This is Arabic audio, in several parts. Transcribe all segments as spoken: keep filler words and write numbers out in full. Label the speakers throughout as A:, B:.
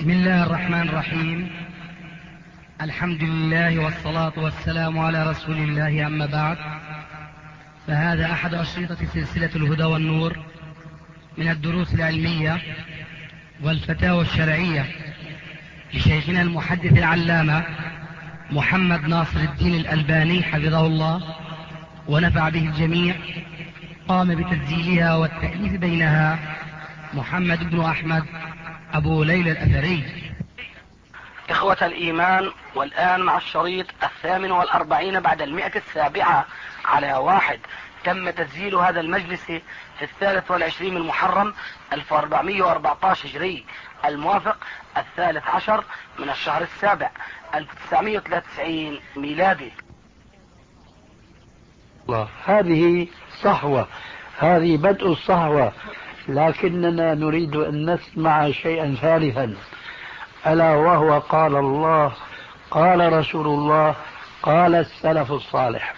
A: بسم الله الرحمن الرحيم. الحمد لله والصلاة والسلام على رسول الله، أما بعد، فهذا أحد أشرطة سلسلة الهدى والنور من الدروس العلمية والفتاوى الشرعية لشيخنا المحدث العلامة محمد ناصر الدين الألباني حفظه الله ونفع به الجميع. قام بتسجيلها والتأليف بينها محمد بن أحمد أبو ليلى الأثري. إخوة الإيمان، والآن مع الشريط الثامن والأربعين بعد المئة السابعة على واحد. تم تسجيل هذا المجلس في الثالث والعشرين من محرم ألف وأربعمائة وأربعة عشر هجري، الموافق الثالث عشر من الشهر السابع ألف وتسعمائة وثلاثة وتسعين ميلادي.
B: هذه صحوة، هذه بدء الصحوة، لكننا نريد أن نسمع شيئا ثالثا، ألا وهو قال الله، قال رسول الله، قال السلف الصالح.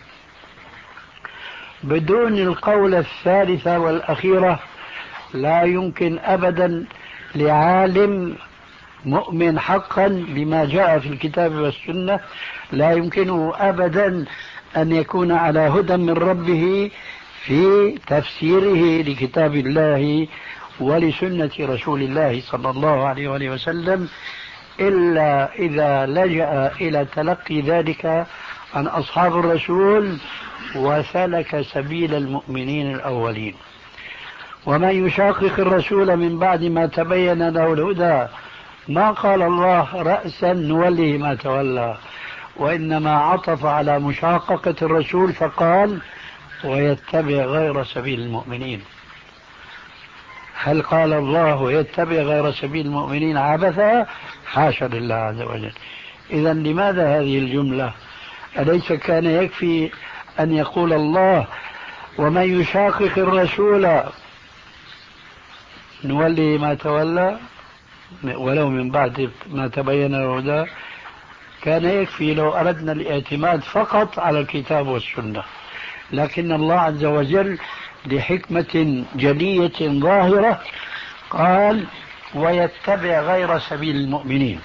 B: بدون القول الثالثة والأخيرة لا يمكن أبدا لعالم مؤمن حقا بما جاء في الكتاب والسنة، لا يمكنه أبدا أن يكون على هدى من ربه في تفسيره لكتاب الله ولسنة رسول الله صلى الله عليه وآله وسلم، إلا إذا لجأ إلى تلقي ذلك عن أصحاب الرسول وسلك سبيل المؤمنين الأولين. ومن يشاقق الرسول من بعد ما تبين له الهدى ما قال الله رأسا نوله ما تولى، وإنما عطف على مشاققة الرسول فقال ويتبع غير سبيل المؤمنين. هل قال الله ويتبع غير سبيل المؤمنين عبثا؟ حاشا لله عز وجل. إذا لماذا هذه الجملة؟ أليس كان يكفي أن يقول الله ومن يشاقق الرسول نولي ما تولى ولو من بعد ما تبين الهدى؟ كان يكفي لو أردنا الاعتماد فقط على الكتاب والسنة، لكن الله عز وجل لحكمة جلية ظاهرة قال ويتبع غير سبيل المؤمنين.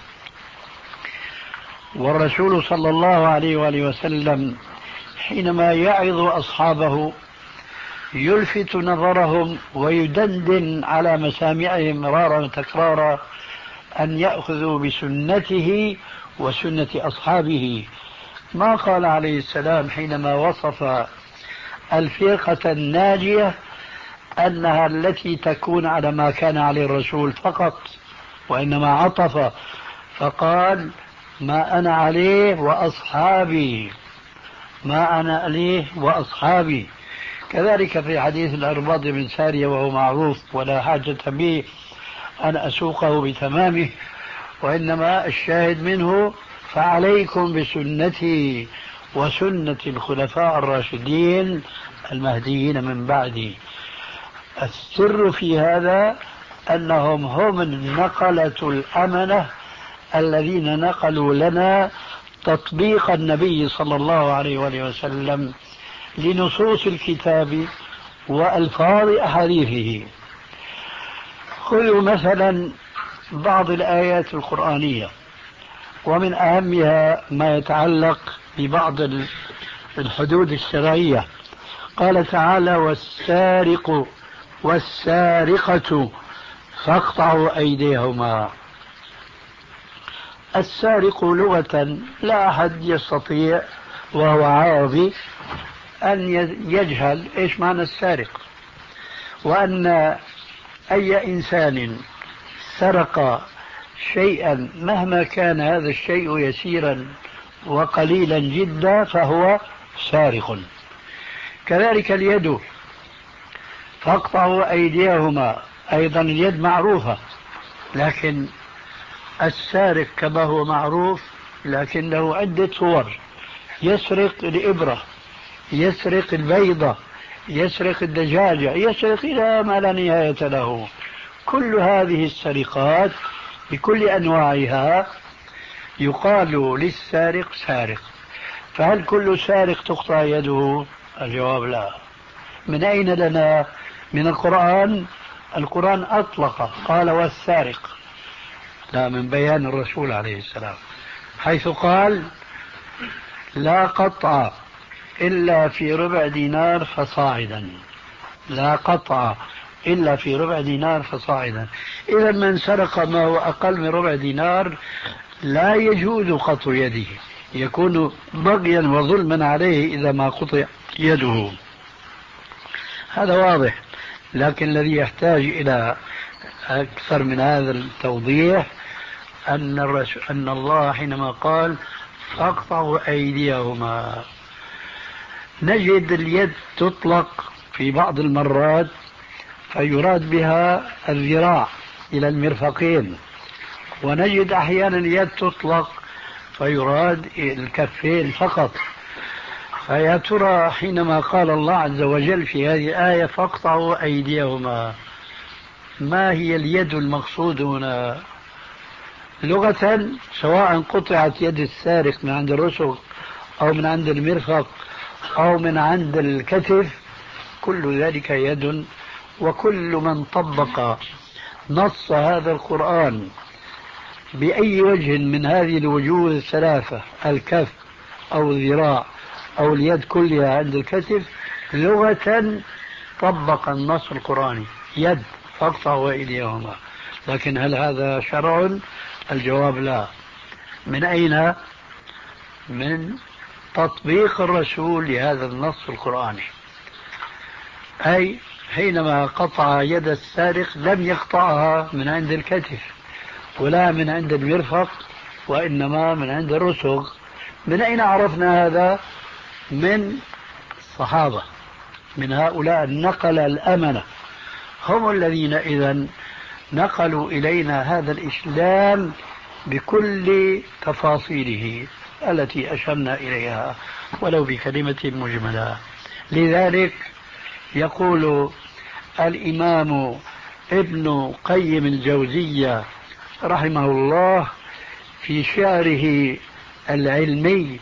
B: والرسول صلى الله عليه وآله وسلم حينما يعظ أصحابه يلفت نظرهم ويدندن على مسامعهم مرارا وتكرارا أن يأخذوا بسنته وسنة أصحابه. ما قال عليه السلام حينما وصف الفرقة الناجية أنها التي تكون على ما كان عليه الرسول فقط، وإنما عطف فقال ما أنا عليه وأصحابي، ما أنا عليه وأصحابي. كذلك في حديث الأرباض بن سارية وهو معروف ولا حاجة به أن أسوقه بتمامه، وإنما الشاهد منه فعليكم بسنتي وسنة الخلفاء الراشدين المهديين من بعدي. السر في هذا أنهم هم النقلة الأمنة الذين نقلوا لنا تطبيق النبي صلى الله عليه وآله وسلم لنصوص الكتاب وألفاظ أحاديثه. خذوا مثلا بعض الآيات القرآنية، ومن أهمها ما يتعلق ببعض الحدود الشرعية. قال تعالى والسارق والسارقة فاقطعوا أيديهما. السارق لغة لا أحد يستطيع وهو عربي أن يجهل إيش معنى السارق، وأن أي إنسان سرق شيئا مهما كان هذا الشيء يسيرا وقليلا جدا فهو سارق. كذلك اليد فاقطعوا أيديهما، أيضا اليد معروفة، لكن السارق كما هو معروف لكن له عدة صور. يسرق الإبرة، يسرق البيضة، يسرق الدجاجة، يسرق إلى ما لا نهاية له. كل هذه السرقات بكل أنواعها يقال للسارق سارق. فهل كل سارق تقطع يده؟ الجواب لا. من أين لنا؟ من القرآن. القرآن أطلق قال والسارق، لا، من بيان الرسول عليه السلام، حيث قال لا قطع إلا في ربع دينار فصاعدا، لا قطع إلا في ربع دينار فصاعدا. إذا من سرق ما هو أقل من ربع دينار لا يجوز قطع يده، يكون بغيا وظلما عليه إذا ما قطع يده. هذا واضح، لكن الذي يحتاج إلى أكثر من هذا التوضيح أن, الرسول أن الله حينما قال فاقطعوا أيديهما، نجد اليد تطلق في بعض المرات فيراد بها الذراع إلى المرفقين، ونجد أحيانا اليد تطلق فيراد الكفين فقط. فيا ترى حينما قال الله عز وجل في هذه الآية فاقطعوا أيديهما، ما هي اليد المقصود هنا لغة؟ سواء قطعت يد السارق من عند الرسغ أو من عند المرفق أو من عند الكتف، كل ذلك يد. وكل من طبق نص هذا القرآن بأي وجه من هذه الوجوه الثلاثة، الكف أو الذراع أو اليد كلها عند الكتف، لغة طبق النص القرآني، يد فاقطعوا أيديهما. لكن هل هذا شرع؟ الجواب لا. من أين؟ من تطبيق الرسول لهذا النص القرآني. أي حينما قطع يد السارق لم يقطعها من عند الكتف ولا من عند المرفق، وإنما من عند الرسغ. من أين عرفنا هذا؟ من الصحابة، من هؤلاء النقل الأمنة، هم الذين إذا نقلوا إلينا هذا الإسلام بكل تفاصيله التي أشرنا إليها ولو بكلمة مجملة. لذلك يقول الإمام ابن قيم الجوزية رحمه الله في شعره العلمي: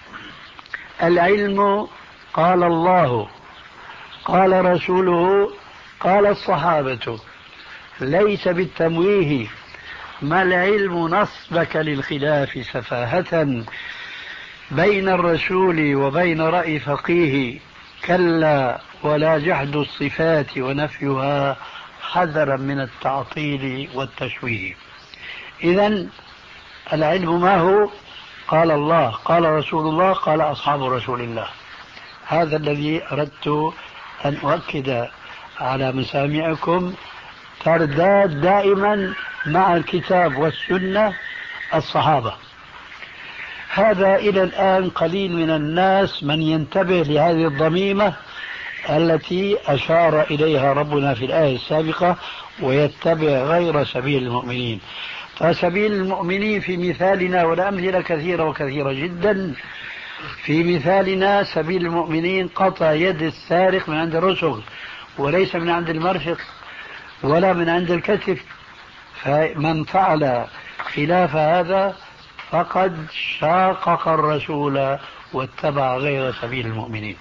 B: العلم قال الله قال رسوله قال الصحابة، ليس بالتمويه، ما العلم نصبك للخلاف سفاهة، بين الرسول وبين رأي فقيه، كلا ولا جحد الصفات ونفيها، حذرا من التعطيل والتشويه. إذن العلم ما هو؟ قال الله قال رسول الله قال أصحاب رسول الله. هذا الذي أردت أن أؤكد على مسامعكم، ترداد دائما مع الكتاب والسنة الصحابة. هذا إلى الآن قليل من الناس من ينتبه لهذه الضميمة التي أشار إليها ربنا في الآية السابقة: ويتبع غير سبيل المؤمنين. فسبيل المؤمنين في مثالنا، والأمثلة كثيرة وكثيرة جدا، في مثالنا سبيل المؤمنين قطع يد السارق من عند الرسغ وليس من عند المرفق ولا من عند الكتف. فمن فعل خلاف هذا فقد شاقق الرسول واتبع غير سبيل المؤمنين.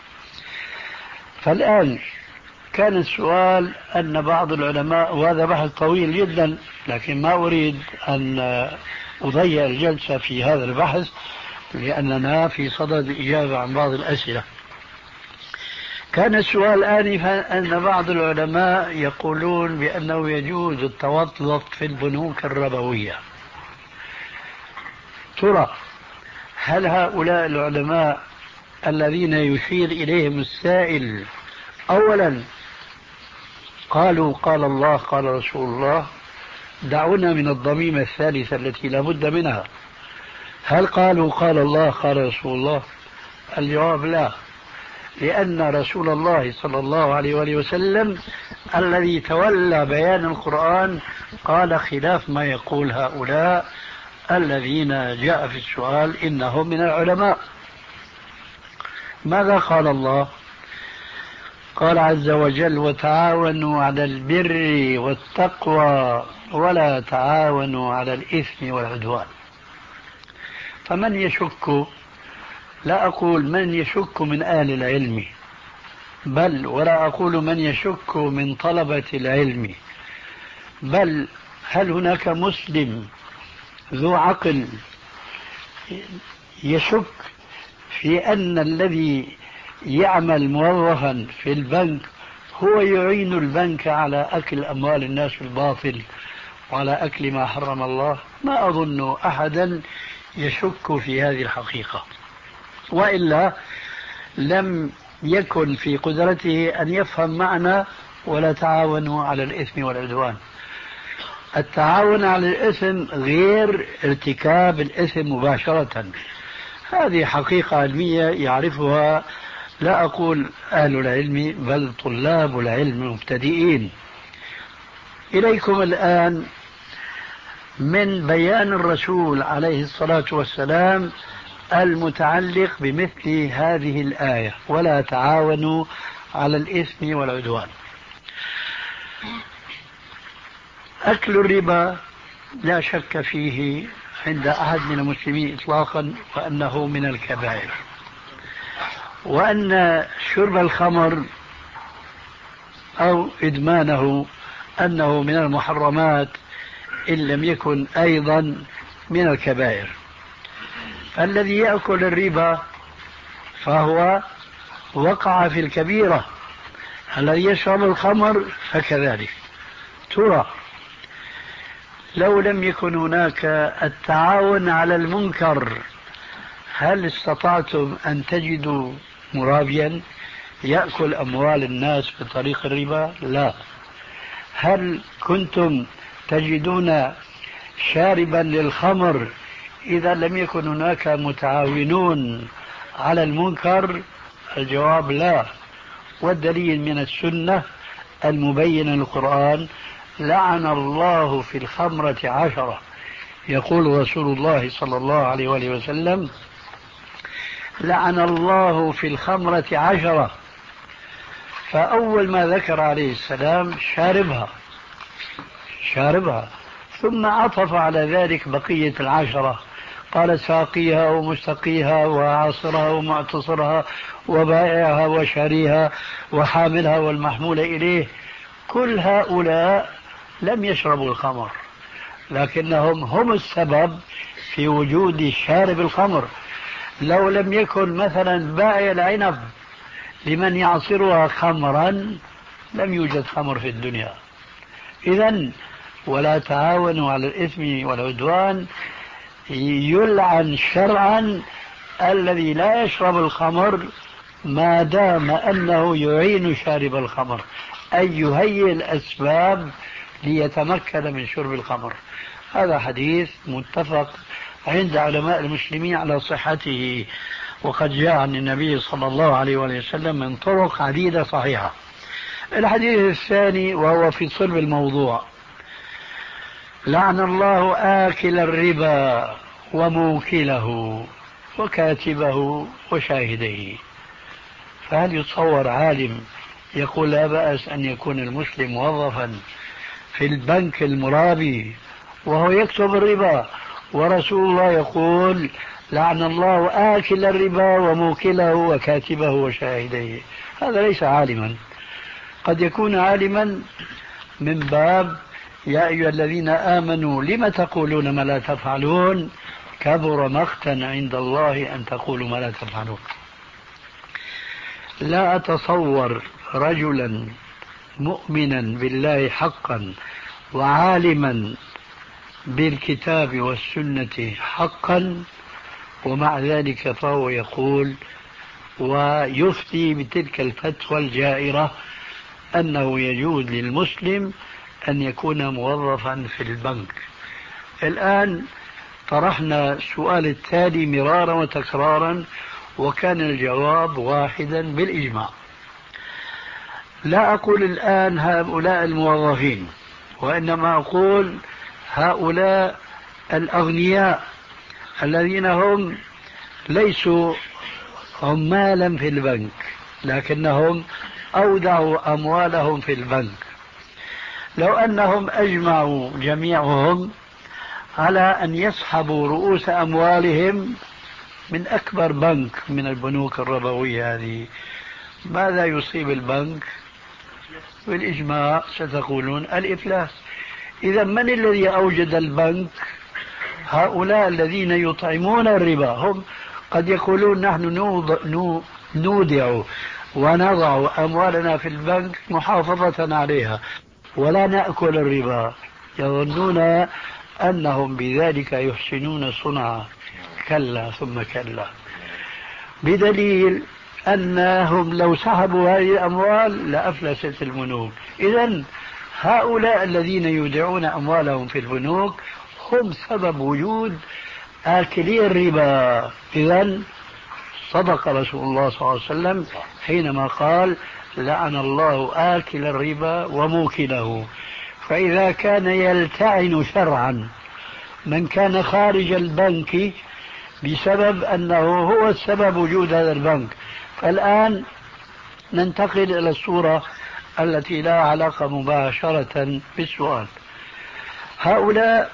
B: فالآن كان السؤال أن بعض العلماء، وهذا بحث طويل جدا لكن ما أريد أن أضيع الجلسة في هذا البحث لأننا في صدد الإجابة عن بعض الأسئلة. كان السؤال آنفا أن بعض العلماء يقولون بأنه يجوز التوظف في البنوك الربوية. ترى هل هؤلاء العلماء الذين يشير إليهم السائل أولا قالوا قال الله قال رسول الله؟ دعونا من الضميمة الثالثة التي لا بد منها. هل قالوا قال الله قال رسول الله؟ الجواب لا، لأن رسول الله صلى الله عليه وآله وسلم الذي تولى بيان القرآن قال خلاف ما يقول هؤلاء الذين جاء في السؤال إنهم من العلماء. ماذا قال الله؟ قال عز وجل: وتعاونوا على البر والتقوى ولا تعاونوا على الإثم والعدوان. فمن يشك، لا أقول من يشك من أهل العلم، بل ولا أقول من يشك من طلبة العلم، بل هل هناك مسلم ذو عقل يشك في أن الذي يعمل موظفا في البنك هو يعين البنك على أكل أموال الناس بالباطل وعلى أكل ما حرم الله؟ ما أظن أحدا يشك في هذه الحقيقة، وإلا لم يكن في قدرته أن يفهم معنى ولا تعاونوا على الإثم والعدوان. التعاون على الإثم غير ارتكاب الإثم مباشرة، هذه حقيقة علمية يعرفها لا أقول أهل العلم بل طلاب العلم المبتدئين. إليكم الآن من بيان الرسول عليه الصلاة والسلام المتعلق بمثل هذه الآية: ولا تعاونوا على الإثم والعدوان. أكل الربا لا شك فيه عند أحد من المسلمين إطلاقا وأنه من الكبائر، وأن شرب الخمر أو إدمانه أنه من المحرمات إن لم يكن أيضا من الكبائر. الذي يأكل الربا فهو وقع في الكبيرة، الذي يشرب الخمر فكذلك. ترى لو لم يكن هناك التعاون على المنكر هل استطعتم أن تجدوا مرابيا يأكل أموال الناس بطريق الربا؟ لا. هل كنتم تجدون شاربا للخمر إذا لم يكن هناك متعاونون على المنكر؟ الجواب لا. والدليل من السنة المبينة للقرآن: لعن الله في الخمرة عشرة. يقول رسول الله صلى الله عليه وآله وسلم: لعن الله في الخمرة عشرة. فأول ما ذكر عليه السلام شاربها شاربها ثم عطف على ذلك بقية العشرة، قال ساقيها ومستقيها وعاصرها ومعتصرها وبائعها وشاريها وحاملها والمحمول إليه. كل هؤلاء لم يشربوا الخمر، لكنهم هم السبب في وجود شارب الخمر. لو لم يكن مثلا بائع العنب لمن يعصرها خمرا لم يوجد خمر في الدنيا. إذن ولا تعاونوا على الإثم والعدوان يلعن شرعا الذي لا يشرب الخمر ما دام أنه يعين شارب الخمر، أي يهيئ الأسباب ليتمكن من شرب الخمر. هذا حديث متفق عند علماء المسلمين على صحته، وقد جاء عن النبي صلى الله عليه وسلم من طرق عديدة صحيحة. الحديث الثاني وهو في صلب الموضوع: لعن الله آكل الربا وموكله وكاتبه وشاهديه. فهل يتصور عالم يقول لا بأس أن يكون المسلم موظفا في البنك المرابي وهو يكتب الربا، ورسول الله يقول لعن الله آكل الربا وموكله وكاتبه وشاهديه؟ هذا ليس عالما. قد يكون عالما من باب يا أيها الذين آمنوا لم تقولون ما لا تفعلون كبر مقتا عند الله أن تقولوا ما لا تفعلون. لا أتصور رجلا مؤمنا بالله حقا وعالما بالكتاب والسنة حقا ومع ذلك فهو يقول ويفتي بتلك الفتوى الجائرة أنه يجوز للمسلم أن يكون موظفا في البنك. الآن طرحنا السؤال التالي مرارا وتكرارا وكان الجواب واحدا بالإجماع. لا أقول الآن هؤلاء الموظفين، وإنما أقول هؤلاء الأغنياء الذين هم ليسوا عمالا في البنك لكنهم أودعوا أموالهم في البنك. لو أنهم أجمعوا جميعهم على أن يسحبوا رؤوس أموالهم من أكبر بنك من البنوك الربوية هذه، ماذا يصيب البنك؟ بالإجماع ستقولون الإفلاس. إذا من الذي أوجد البنك؟ هؤلاء الذين يطعمون الربا هم قد يقولون نحن نودع ونضع أموالنا في البنك محافظة عليها ولا نأكل الربا، يظنون أنهم بذلك يحسنون صنعا. كلا ثم كلا، بدليل أنهم لو سحبوا هذه الأموال لأفلست البنوك. إذن هؤلاء الذين يودعون أموالهم في البنوك هم سبب وجود آكلي الربا. إذن صدق رسول الله صلى الله عليه وسلم حينما قال لعن الله آكل الربا وموكله. فإذا كان يلتعن شرعا من كان خارج البنك بسبب أنه هو السبب وجود هذا البنك، فالآن ننتقل إلى الصورة التي لا علاقة مباشرة بالسؤال. هؤلاء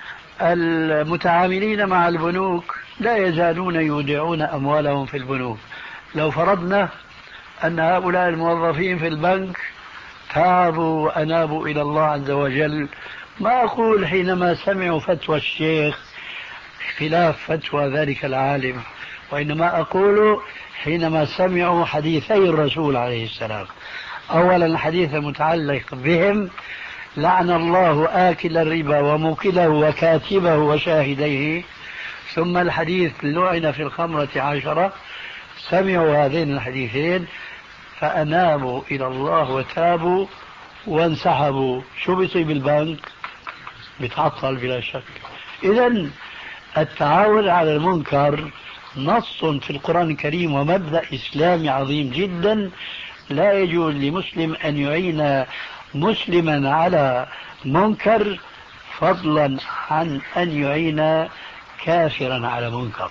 B: المتعاملين مع البنوك لا يزالون يودعون أموالهم في البنوك. لو فرضنا أن هؤلاء الموظفين في البنك تابوا وأنابوا إلى الله عز وجل، ما أقول حينما سمعوا فتوى الشيخ خلاف فتوى ذلك العالم، وإنما أقول حينما سمعوا حديثي الرسول عليه السلام. أولا الحديث المتعلق بهم لعن الله آكل الربا وموكله وكاتبه وشاهديه، ثم الحديث لعن في الخمرة عشرة. سمعوا هذين الحديثين فأنابوا إلى الله وتابوا وانسحبوا، شو بيصيب البنك؟ بيتعطل بلا شك. إذن التعاون على المنكر نص في القرآن الكريم ومبدأ إسلامي عظيم جدا. لا يجوز لمسلم أن يعين مسلما على منكر فضلا عن أن يعين كافرا على منكر.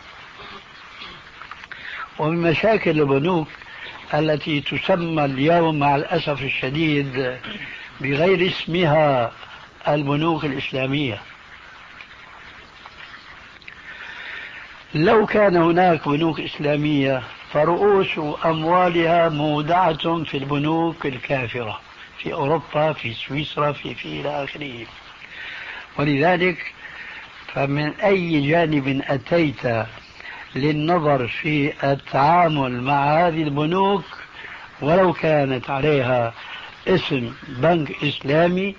B: ومن مشاكل البنوك التي تسمى اليوم مع الأسف الشديد بغير اسمها البنوك الإسلامية، لو كان هناك بنوك إسلامية فرؤوس أموالها مودعة في البنوك الكافرة في أوروبا، في سويسرا، في في إلى آخره. ولذلك فمن أي جانب أتيت للنظر في التعامل مع هذه البنوك ولو كانت عليها اسم بنك إسلامي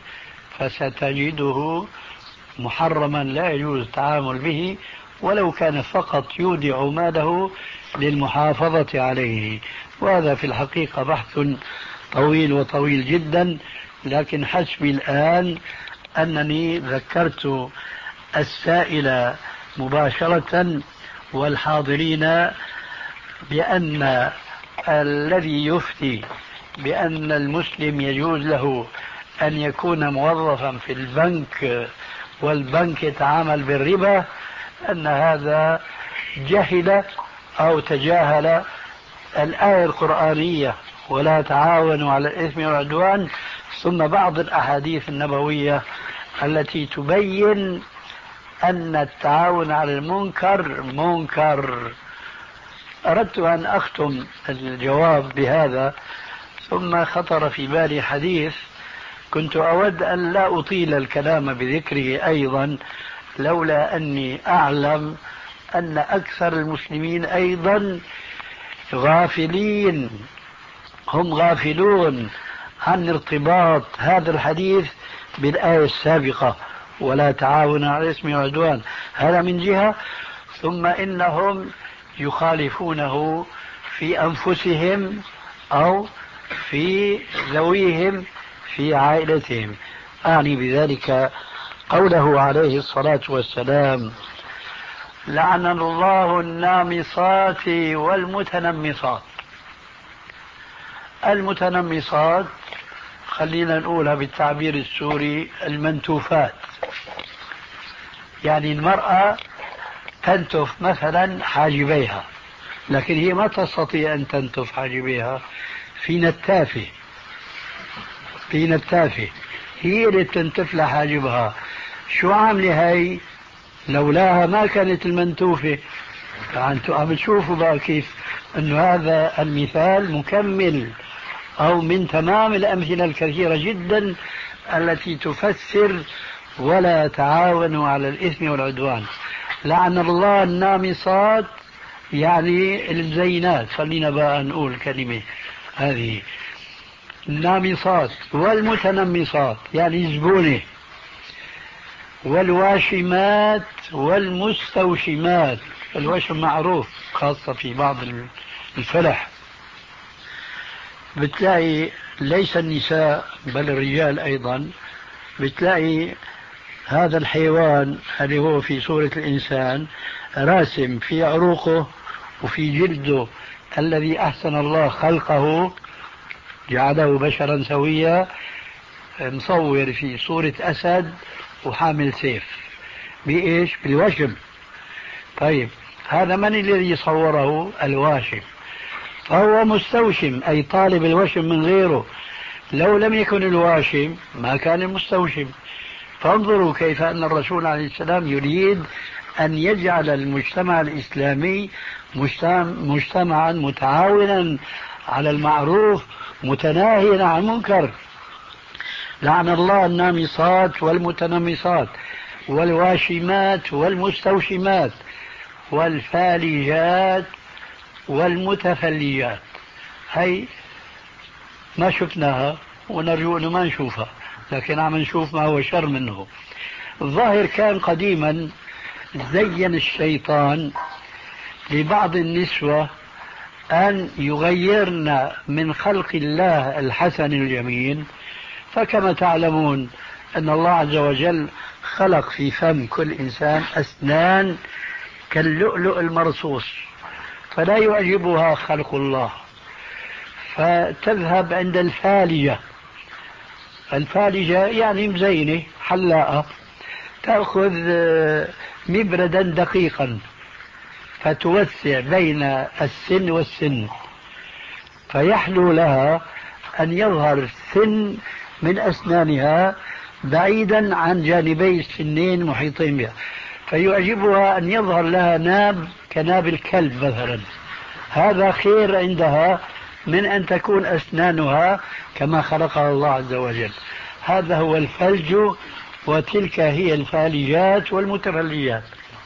B: فستجده محرما، لا يجوز التعامل به ولو كان فقط يودع ماله للمحافظة عليه. وهذا في الحقيقة بحث طويل وطويل جدا، لكن حسبي الآن أنني ذكرت السائل مباشرة والحاضرين بأن الذي يفتي بأن المسلم يجوز له أن يكون موظفا في البنك والبنك يتعامل بالربا أن هذا جهل أو تجاهل الآية القرآنية ولا تعاونوا على الإثم والعدوان، ثم بعض الأحاديث النبوية التي تبين أن التعاون على المنكر منكر. أردت أن أختم الجواب بهذا، ثم خطر في بالي حديث كنت أود أن لا أطيل الكلام بذكره أيضا، لولا أني أعلم أن أكثر المسلمين أيضا غافلين، هم غافلون عن ارتباط هذا الحديث بالآية السابقة ولا تعاون على الإثم والعدوان، هذا من جهة. ثم إنهم يخالفونه في أنفسهم أو في ذويهم في عائلتهم. أعني بذلك قوله عليه الصلاة والسلام لعن الله النامصات والمتنمصات. المتنمصات خلينا نقولها بالتعبير السوري المنتوفات، يعني المرأة تنتف مثلا حاجبيها لكن هي ما تستطيع أن تنتف حاجبيها، في نتافة في نتافة هي اللي تنتف لها حاجبها. شو عاملة هاي؟ لولاها ما كانت المنتوفة. فأنتم عم تشوفوا بقى كيف أنه هذا المثال مكمل أو من تمام الأمثلة الكثيرة جدا التي تفسر ولا تعاونوا على الإثم والعدوان. لعن الله النامصات يعني الزينات، خلينا بقى نقول كلمة هذه النامصات، والمتنمصات يعني زبونة، والواشمات والمستوشمات. الوشم معروف خاصة في بعض الفلح، بتلاقي ليس النساء بل الرجال أيضا، بتلاقي هذا الحيوان اللي هو في صورة الإنسان راسم في عروقه وفي جلده الذي أحسن الله خلقه جعله بشرا سويا، مصور في صورة أسد وحامل سيف. بإيش؟ بالوشم. طيب هذا من الذي صوره؟ الواشم. فهو مستوشم أي طالب الوشم من غيره. لو لم يكن الواشم ما كان المستوشم. فانظروا كيف أن الرسول عليه السلام يريد أن يجعل المجتمع الإسلامي مجتمعا متعاونا على المعروف متناهيا عن المنكر. لعن الله النامصات والمتنمصات والواشمات والمستوشمات والفالجات والمتفلجات. هي ما شفناها ونرجو أنه ما نشوفها، لكن عم نشوف ما هو شر منه. الظاهر كان قديما زين الشيطان لبعض النسوة أن يغيرن من خلق الله الحسن الجميل. فكما تعلمون أن الله عز وجل خلق في فم كل إنسان أسنان كاللؤلؤ المرصوص، فلا يعجبها خلق الله، فتذهب عند الفالجة. الفالجة يعني مزينة حلاقة، تأخذ مبردا دقيقا فتوسع بين السن والسن، فيحلو لها أن يظهر السن من أسنانها بعيدا عن جانبي السنين محيطين بها، فيعجبها أن يظهر لها ناب كناب الكلب مثلا. هذا خير عندها من أن تكون أسنانها كما خلقها الله عز وجل. هذا هو الفلج، وتلك هي الفالجات والمتفلجات.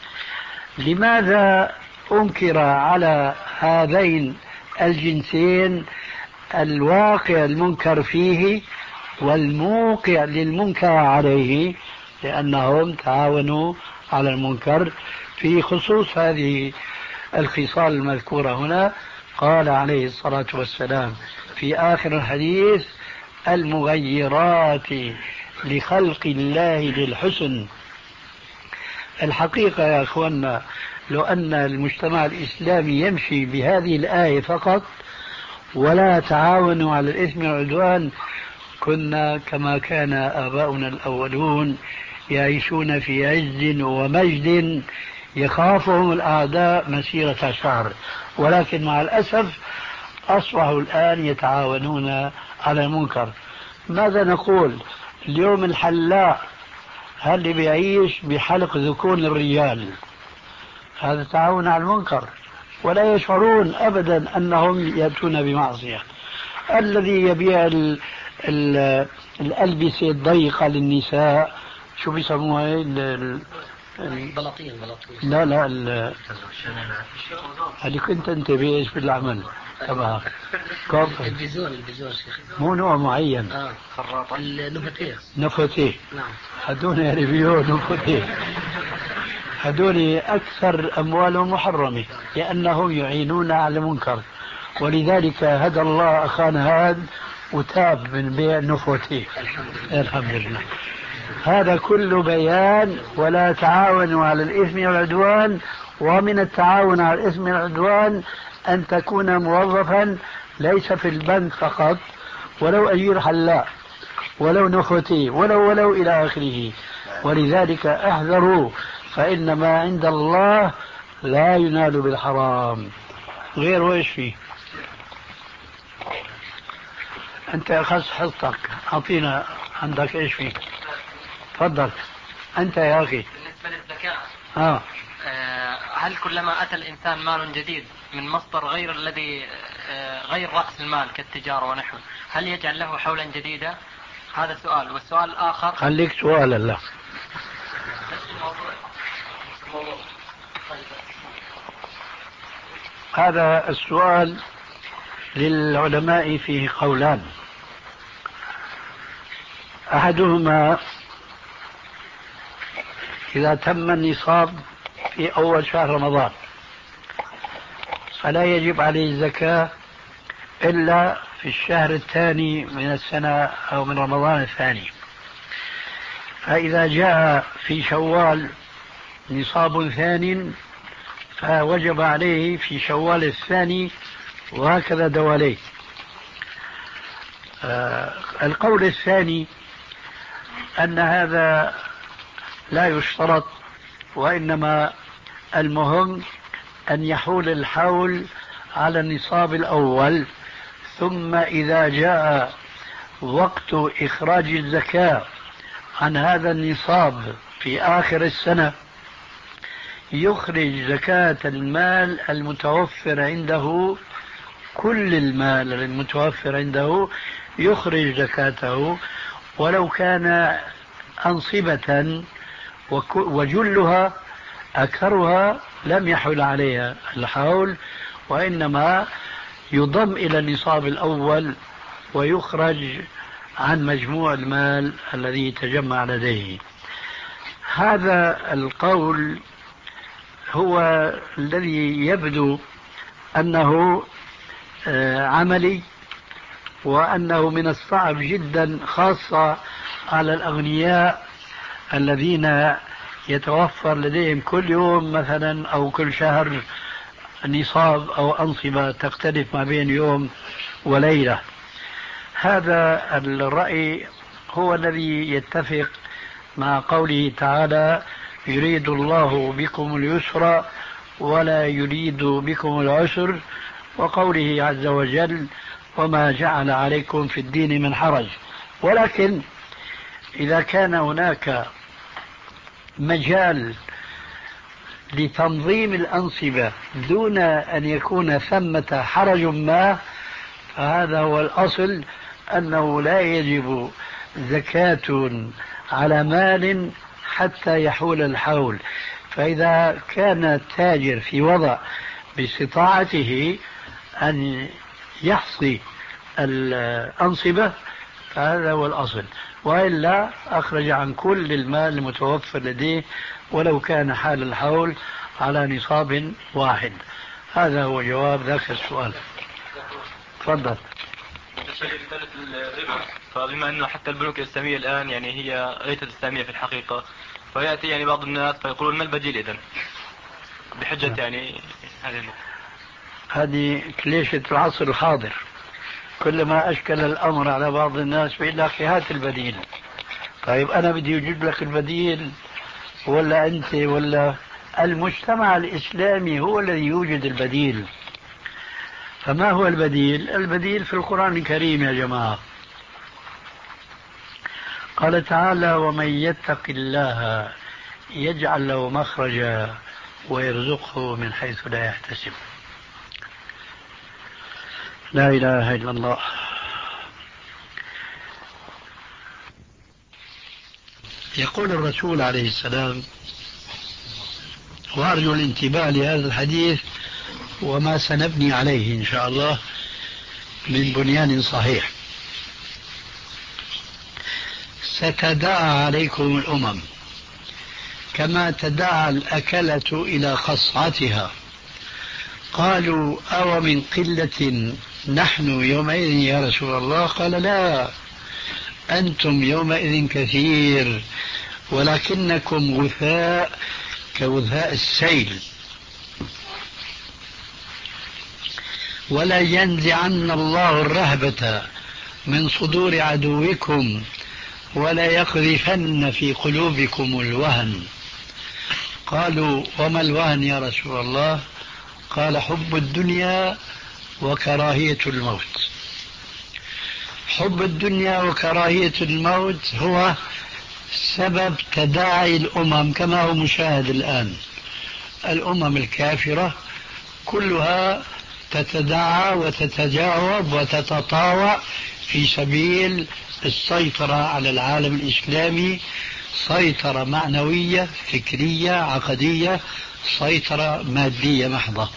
B: لماذا أنكر على هذين الجنسين الواقع المنكر فيه والموقع للمنكر عليه؟ لأنهم تعاونوا على المنكر. في خصوص هذه الخصال المذكورة هنا قال عليه الصلاة والسلام في آخر الحديث: المغيرات لخلق الله للحسن. الحقيقة يا أخوانا لو أن المجتمع الإسلامي يمشي بهذه الآية فقط ولا تعاونوا على الإثم والعدوان كنا كما كان آباؤنا الأولون يعيشون في عز ومجد يخافهم الأعداء مسيرة شهر. ولكن مع الأسف أصبحوا الآن يتعاونون على المنكر. ماذا نقول اليوم؟ الحلاق هل بيعيش بحلق ذكور الرجال، هذا تعاون على المنكر، ولا يشعرون أبدا أنهم يأتون بمعصية. الذي يبيع ال ال الألبسة الضيقة للنساء، شو بيسموها؟
A: البلاطين.
B: لا لا ال... هذه كنت أنت بإيش بالعمل تبعها؟
A: البيزون. البيزون شيخ
B: مو نوع معين.
A: اه خراطة النفتيه.
B: نفتيه.
A: نعم.
B: هدول ريفيو نفتيه. هدول أكثر أموالهم محرمة لأنهم يعينون على المنكر، ولذلك هدى الله أخانا هذا وتاب من بيع النفتيه. الحمد لله. هذا كله بيان ولا تعاونوا على الإثم والعدوان. ومن التعاون على الإثم والعدوان أن تكون موظفا ليس في البنك فقط، ولو أجير حلاق، ولو نفتي، ولو ولو إلى آخره. ولذلك احذروا، فإن ما عند الله لا ينال بالحرام. غير وإيش فيه؟ أنت أخذ حصتك، أعطينا عندك إيش فيه؟ تفضل أنت يا أخي.
A: بالنسبة للزكاة
B: آه.
A: هل كلما أتى الإنسان مال جديد من مصدر غير الذي غير رأس المال كالتجارة ونحوه، هل يجعل له حولا جديدا؟ هذا سؤال. والسؤال الآخر،
B: خليك سؤال الله. هذا السؤال للعلماء فيه قولان. أحدهما إذا تم النصاب في أول شهر رمضان فلا يجب عليه الزكاة إلا في الشهر الثاني من السنة أو من رمضان الثاني. فإذا جاء في شوال نصاب ثاني فوجب عليه في شوال الثاني، وهكذا دواليه. آه القول الثاني أن هذا لا يشترط، وإنما المهم أن يحول الحول على النصاب الأول، ثم إذا جاء وقت إخراج الزكاة عن هذا النصاب في آخر السنة يخرج زكاة المال المتوفر عنده، كل المال المتوفر عنده يخرج زكاته، ولو كان أنصبة وجلها أكثرها لم يحل عليها الحول، وإنما يضم إلى النصاب الأول ويخرج عن مجموع المال الذي تجمع لديه. هذا القول هو الذي يبدو أنه عملي، وأنه من الصعب جدا خاصة على الأغنياء الذين يتوفر لديهم كل يوم مثلا أو كل شهر نصاب أو أنصبة تختلف ما بين يوم وليلة. هذا الرأي هو الذي يتفق مع قوله تعالى: يريد الله بكم اليسر ولا يريد بكم العسر، وقوله عز وجل: وما جعل عليكم في الدين من حرج. ولكن إذا كان هناك مجال لتنظيم الأنصبة دون أن يكون ثمة حرج ما، فهذا هو الأصل، أنه لا يجب زكاة على مال حتى يحول الحول. فإذا كان التاجر في وضع باستطاعته أن يحصي الأنصبة فهذا هو الأصل، وإلا أخرج عن كل المال المتوفر لديه ولو كان حال الحول على نصاب واحد. هذا هو جواب ذاك السؤال. تفضل.
C: فبما أنه حتى البنوك الإسلامية الآن يعني هي ليست إسلامية في الحقيقة، فيأتي يعني بعض الناس فيقولون ما البديل إذن بحجة يعني هذه
B: هذه كليشة العصر الحاضر. كلما أشكل الأمر على بعض الناس بيقول لك هات البديل. طيب أنا بدي أجيب لك البديل ولا أنت ولا المجتمع الإسلامي هو الذي يوجد البديل؟ فما هو البديل؟ البديل في القرآن الكريم يا جماعة. قال تعالى: ومن يتق الله يجعل له مخرجا ويرزقه من حيث لا يحتسب. لا إله إلا الله. يقول الرسول عليه السلام، وأرجو الانتباه لهذا الحديث وما سنبني عليه إن شاء الله من بنيان صحيح: ستداعى عليكم الأمم كما تداعى الأكلة إلى خصعتها. قالوا: أو من قلة نحن يومئذ يا رسول الله؟ قال: لا، أنتم يومئذ كثير ولكنكم غثاء كغثاء السيل. ولا ينزعن الله الرهبة من صدور عدوكم ولا يقذفن في قلوبكم الوهن. قالوا: وما الوهن يا رسول الله؟ قال: حب الدنيا وكراهية الموت. حب الدنيا وكراهية الموت هو سبب تداعي الأمم كما هو مشاهد الآن. الأمم الكافرة كلها تتداعى وتتجاوب وتتطاوع في سبيل السيطرة على العالم الإسلامي سيطرة معنوية فكرية عقدية، سيطرة مادية محضة.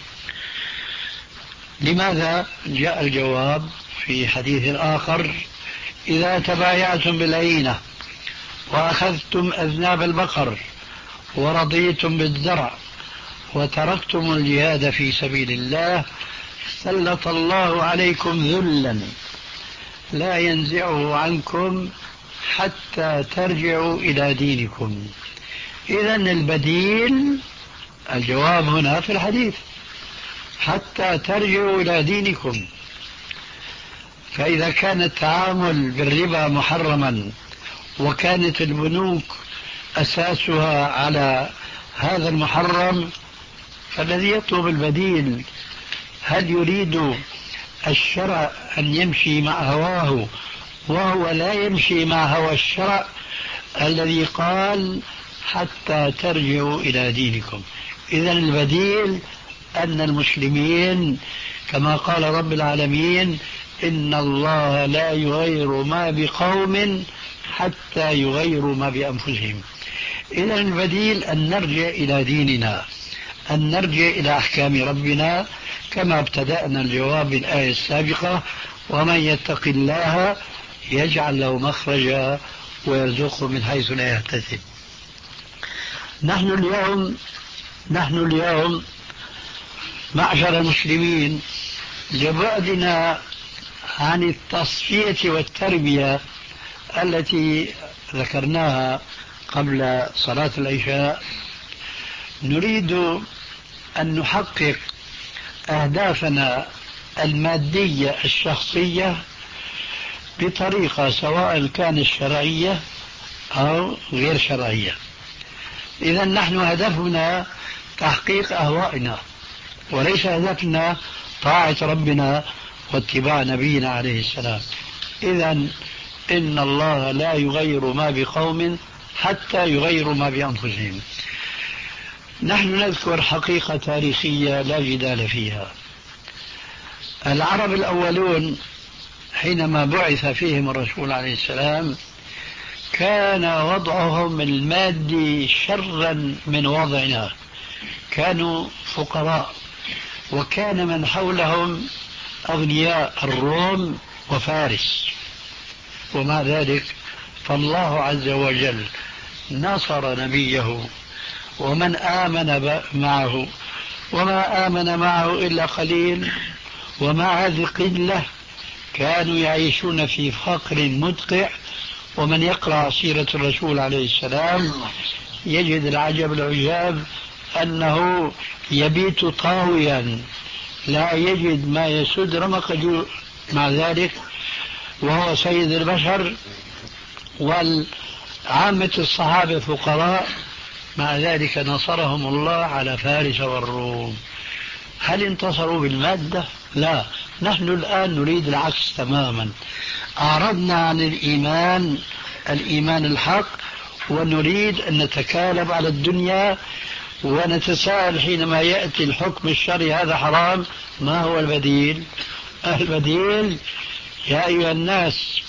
B: لماذا؟ جاء الجواب في حديث آخر: إذا تبايعتم بالعينة وأخذتم أذناب البقر ورضيتم بالزرع وتركتم الجهاد في سبيل الله سلط الله عليكم ذلا لا ينزعه عنكم حتى ترجعوا إلى دينكم. إذن البديل، الجواب هنا في الحديث: حتى ترجعوا إلى دينكم. فإذا كان التعامل بالربا محرما وكانت البنوك أساسها على هذا المحرم، فالذي يطلب البديل هل يريد الشرع أن يمشي مع هواه وهو لا يمشي مع هوى الشرع الذي قال حتى ترجعوا إلى دينكم؟ إذن البديل أن المسلمين كما قال رب العالمين: إن الله لا يغير ما بقوم حتى يغيروا ما بأنفسهم. إذن البديل أن نرجع إلى ديننا، أن نرجع إلى أحكام ربنا كما ابتدأنا الجواب بالآية السابقة: ومن يتق الله يجعل له مخرجا ويرزقه من حيث لا يحتسب. نحن اليوم نحن اليوم معشر المسلمين لبعدنا عن التصفية والتربية التي ذكرناها قبل صلاة العشاء، نريد أن نحقق أهدافنا المادية الشخصية بطريقة سواء كانت شرعية أو غير شرعية. إذا نحن هدفنا تحقيق أهوائنا، وليس هدفنا طاعة ربنا واتباع نبينا عليه السلام. إذا إن الله لا يغير ما بقوم حتى يغيروا ما بأنفسهم. نحن نذكر حقيقة تاريخية لا جدال فيها. العرب الأولون حينما بعث فيهم الرسول عليه السلام كان وضعهم المادي شرا من وضعنا، كانوا فقراء، وكان من حولهم أغنياء، الروم وفارس. ومع ذلك فالله عز وجل نصر نبيه ومن آمن معه، وما آمن معه إلا قليل، ومع هذه القلة كانوا يعيشون في فقر مدقع. ومن يقرأ سيرة الرسول عليه السلام يجد العجب العجاب أنه يبيت طاويا لا يجد ما يسد رمق جوع، مع ذلك وهو سيد البشر والعامة الصحابة فقراء، مع ذلك نصرهم الله على فارس والروم. هل انتصروا بالمادة؟ لا، نحن الآن نريد العكس تماما. أعرضنا عن الإيمان الإيمان الحق ونريد أن نتكالب على الدنيا، ونتساءل حينما يأتي الحكم الشرعي هذا حرام، ما هو البديل؟ البديل: يا أيها الناس،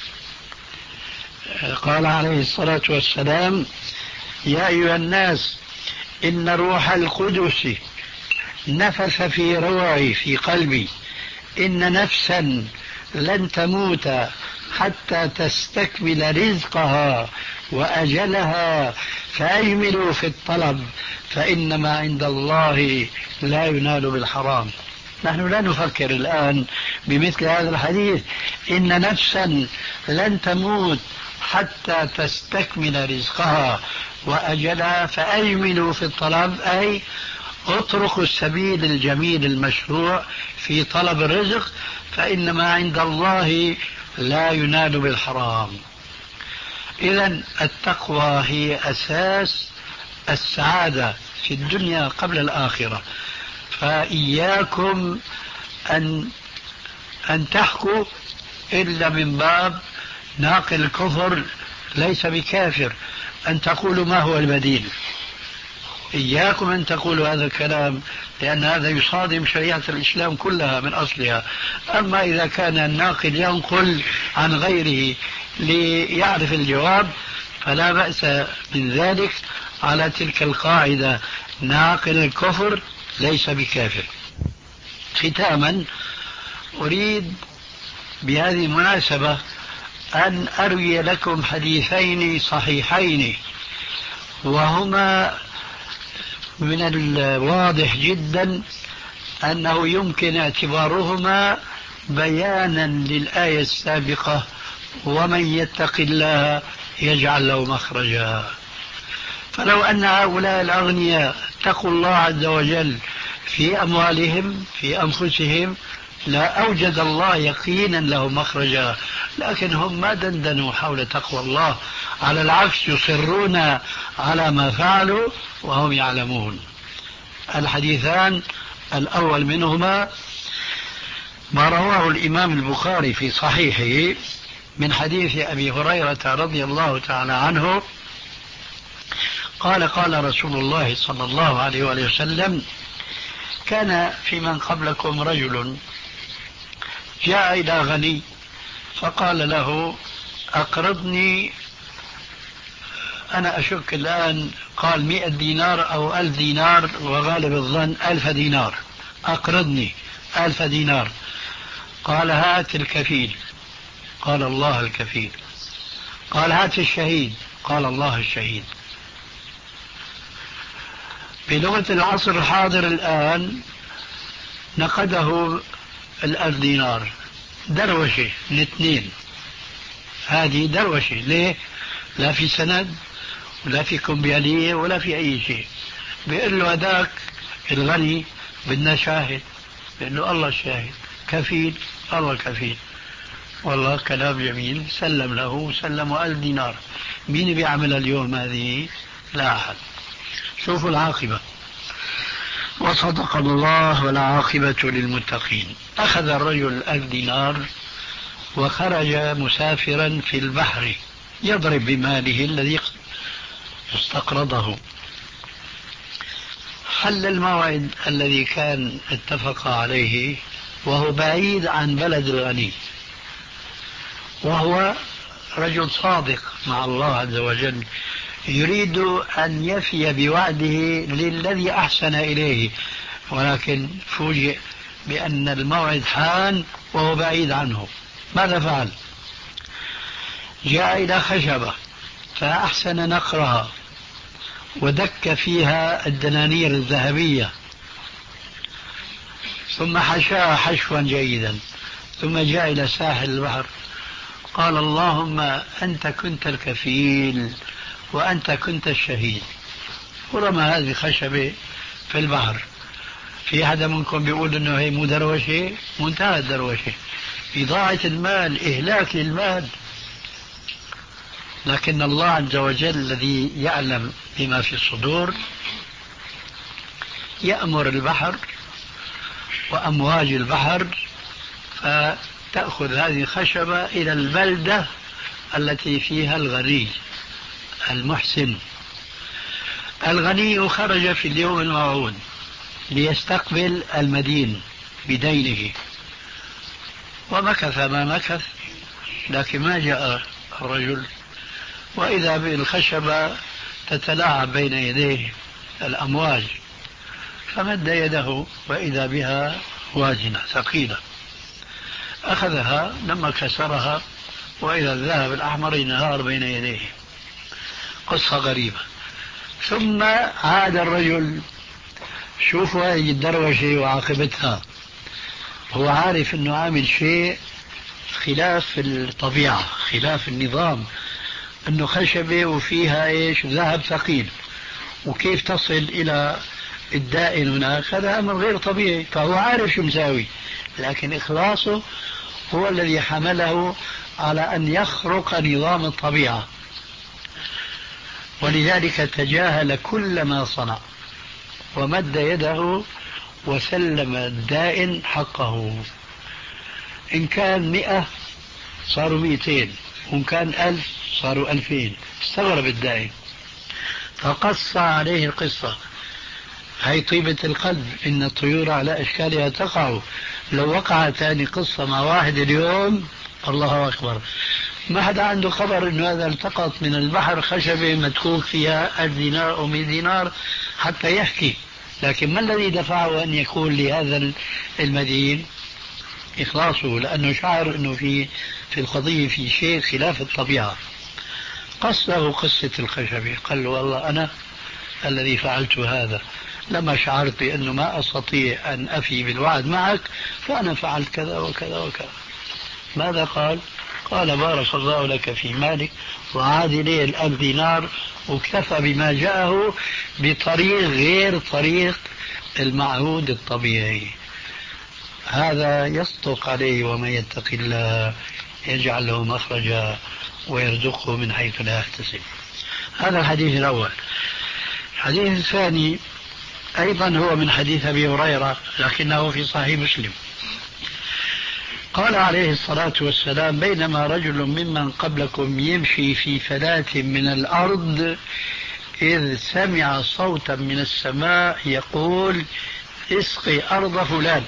B: قال عليه الصلاة والسلام: يا أيها الناس إن روح القدس نفث في روعي في قلبي إن نفسا لن تموت حتى تستكمل رزقها وأجلها فأجملوا في الطلب فإنما عند الله لا ينال بالحرام. نحن لا نفكر الآن بمثل هذا الحديث: إن نفسا لن تموت حتى تستكمل رزقها وأجلها فأجملوا في الطلب، أي اتركوا السبيل الجميل المشروع في طلب الرزق، فإنما عند الله لا ينال بالحرام. إذن التقوى هي أساس السعادة في الدنيا قبل الآخرة. فإياكم أن أن تحكوا إلا من باب ناقل الكفر ليس بكافر، أن تقولوا ما هو البديل. إياكم أن تقولوا هذا الكلام، لأن هذا يصادم شريعة الإسلام كلها من أصلها. أما إذا كان الناقل ينقل عن غيره ليعرف الجواب، فلا بأس من ذلك على تلك القاعدة: ناقل الكفر ليس بكافر. ختاما أريد بهذه المناسبة أن أروي لكم حديثين صحيحين، وهما من الواضح جدا أنه يمكن اعتبارهما بيانا للآية السابقة: ومن يتق الله يجعل له مخرجا. فلو أن هؤلاء الأغنياء اتقوا الله عز وجل في أموالهم في أنفسهم لا أوجد الله يقينا له مخرجا، لكن هم ما دندنوا حول تقوى الله، على العكس يصرون على ما فعلوا وهم يعلمون. الحديثان الأول منهما ما رواه الإمام البخاري في صحيحه من حديث أبي هريرة رضي الله تعالى عنه قال: قال رسول الله صلى الله عليه وآله وسلم: كان في من قبلكم رجل جاء إلى غني فقال له: أقرضني، أنا أشك الآن قال مئة دينار أو ألف دينار، وغالب الظن ألف دينار، أقرضني ألف دينار. قال: هات الكفيل. قال: الله الكفيل. قال: هات الشهيد. قال: الله الشهيد. بلغة العصر الحاضر الآن نقده الألف دينار دروشة الاثنين. هذه دروشة. ليه؟ لا في سند ولا في كمبيالية ولا في أي شيء. بيقول له هذاك الغني بدنا شاهد، بيقول له الله الشاهد. كفيل، الله كفيل. والله كلام جميل. سلم له، سلمه ألف دينار. مين بيعمل اليوم هذه؟ لا أحد. شوفوا العاقبة. وصدق الله والعاقبة للمتقين. أخذ الرجل ألف دينار وخرج مسافرا في البحر يضرب بماله الذي استقرضه. حل الموعد الذي كان اتفق عليه وهو بعيد عن بلد الغني، وهو رجل صادق مع الله عز وجل، يريد أن يفي بوعده للذي أحسن إليه، ولكن فوجئ بأن الموعد حان وهو بعيد عنه. ماذا فعل؟ جاء إلى خشبة فأحسن نقرها ودك فيها الدنانير الذهبية، ثم حشاها حشوا جيدا، ثم جاء إلى ساحل البحر قال: اللهم أنت كنت الكفيل وأنت كنت الشهيد، ورمى هذه خشبة في البحر. في أحد منكم بيقول إنه هي مو دروشة؟ منتهى الدروشة، إضاعة المال، إهلاك للمال. لكن الله عز وجل الذي يعلم بما في الصدور يأمر البحر وأمواج البحر فتأخذ هذه الخشبة إلى البلدة التي فيها الغني المحسن. الغني خرج في اليوم الموعود ليستقبل المدين بدينه، ومكث ما مكث، لكن ما جاء الرجل، وإذا بالخشبة تتلاعب بين يديه الأمواج، فمد يده وإذا بها وازنة ثقيلة، أخذها لما كسرها وإذا الذهب الأحمر ينهار بين يديه. قصة غريبة. ثم عاد الرجل. شوفوا هذه الدروشة وعاقبتها، هو عارف أنه عامل شيء خلاف الطبيعة خلاف النظام، أنه خشبة وفيها إيش؟ ذهب ثقيل، وكيف تصل إلى الدائن هناك؟ هذا أمر غير طبيعي، فهو عارف شو مساوي، لكن إخلاصه هو الذي حمله على أن يخرق نظام الطبيعة، ولذلك تجاهل كل ما صنع ومد يده وسلم الدائن حقه. إن كان مئة صاروا مئتين، وإن كان ألف صاروا ألفين. استغرب الدائن فقص عليه القصة. هي طيبة القلب، إن الطيور على أشكالها تقع. لو وقع ثاني قصة مع واحد اليوم الله أكبر، ما حدا عنده خبر انه هذا التقط من البحر خشبة متكوك فيها ألف دينار او مئة دينار حتى يحكي. لكن ما الذي دفعه ان يقول لهذا المدين؟ اخلاصه، لانه شعر انه في في القضية في شيء خلاف الطبيعة. قص له قصة الخشبة، قال له والله انا الذي فعلت هذا لما شعرت بانه ما استطيع ان افي بالوعد معك فانا فعلت كذا وكذا وكذا. ماذا قال؟ قال بارك الله لك في مالك وعاد إليه الألف دينار واكتفى بما جاءه بطريق غير طريق المعهود الطبيعي. هذا يصدق عليه ومن يتق الله يجعل له مخرجا ويرزقه من حيث لا يحتسب. هذا الحديث الأول. الحديث الثاني أيضا هو من حديث أبي هريرة لكنه في صحيح مسلم. قال عليه الصلاة والسلام بينما رجل ممن قبلكم يمشي في فلاة من الأرض إذ سمع صوتا من السماء يقول اسقي أرض فلان.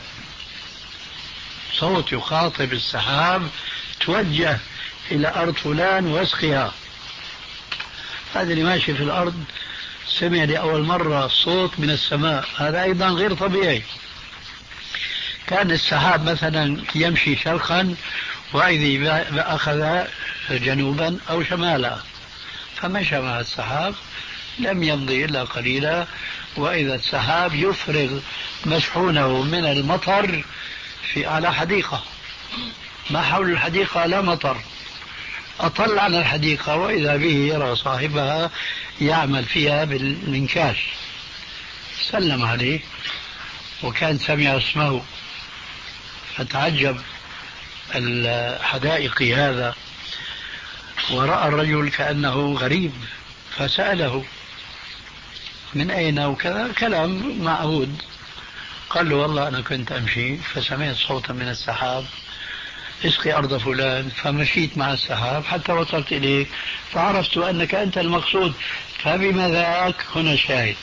B: صوت يخاطب السحاب توجه إلى أرض فلان واسقيها. هذا اللي ماشي في الأرض سمع لأول مرة صوت من السماء، هذا أيضا غير طبيعي. كان السحاب مثلا يمشي شرقا وإذا أخذ جنوبا أو شمالا، فمشى مع السحاب لم يمضي إلا قليلا وإذا السحاب يفرغ مشحونه من المطر في على حديقة، ما حول الحديقة لا مطر، أطل على الحديقة وإذا به يرى صاحبها يعمل فيها بالمنكاش. سلم عليه وكان سمع اسمه فتعجب الحدائق هذا ورأى الرجل كأنه غريب فسأله من أين وكذا، كلام معهود. قال له والله أنا كنت أمشي فسمعت صوتا من السحاب اسقي أرض فلان، فمشيت مع السحاب حتى وصلت إليك فعرفت أنك أنت المقصود، فبما ذاك هنا شاهد.